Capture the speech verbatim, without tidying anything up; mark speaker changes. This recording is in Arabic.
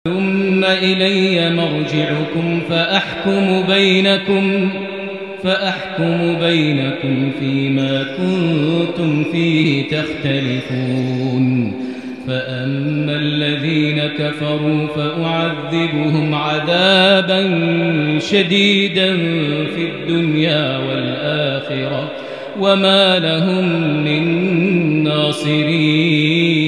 Speaker 1: ثم إلي مرجعكم فأحكم بينكم فأحكم بينكم فيما كنتم فيه تختلفون فأما الذين كفروا فأعذبهم عذابا شديدا في الدنيا والآخرة وما لهم من ناصرين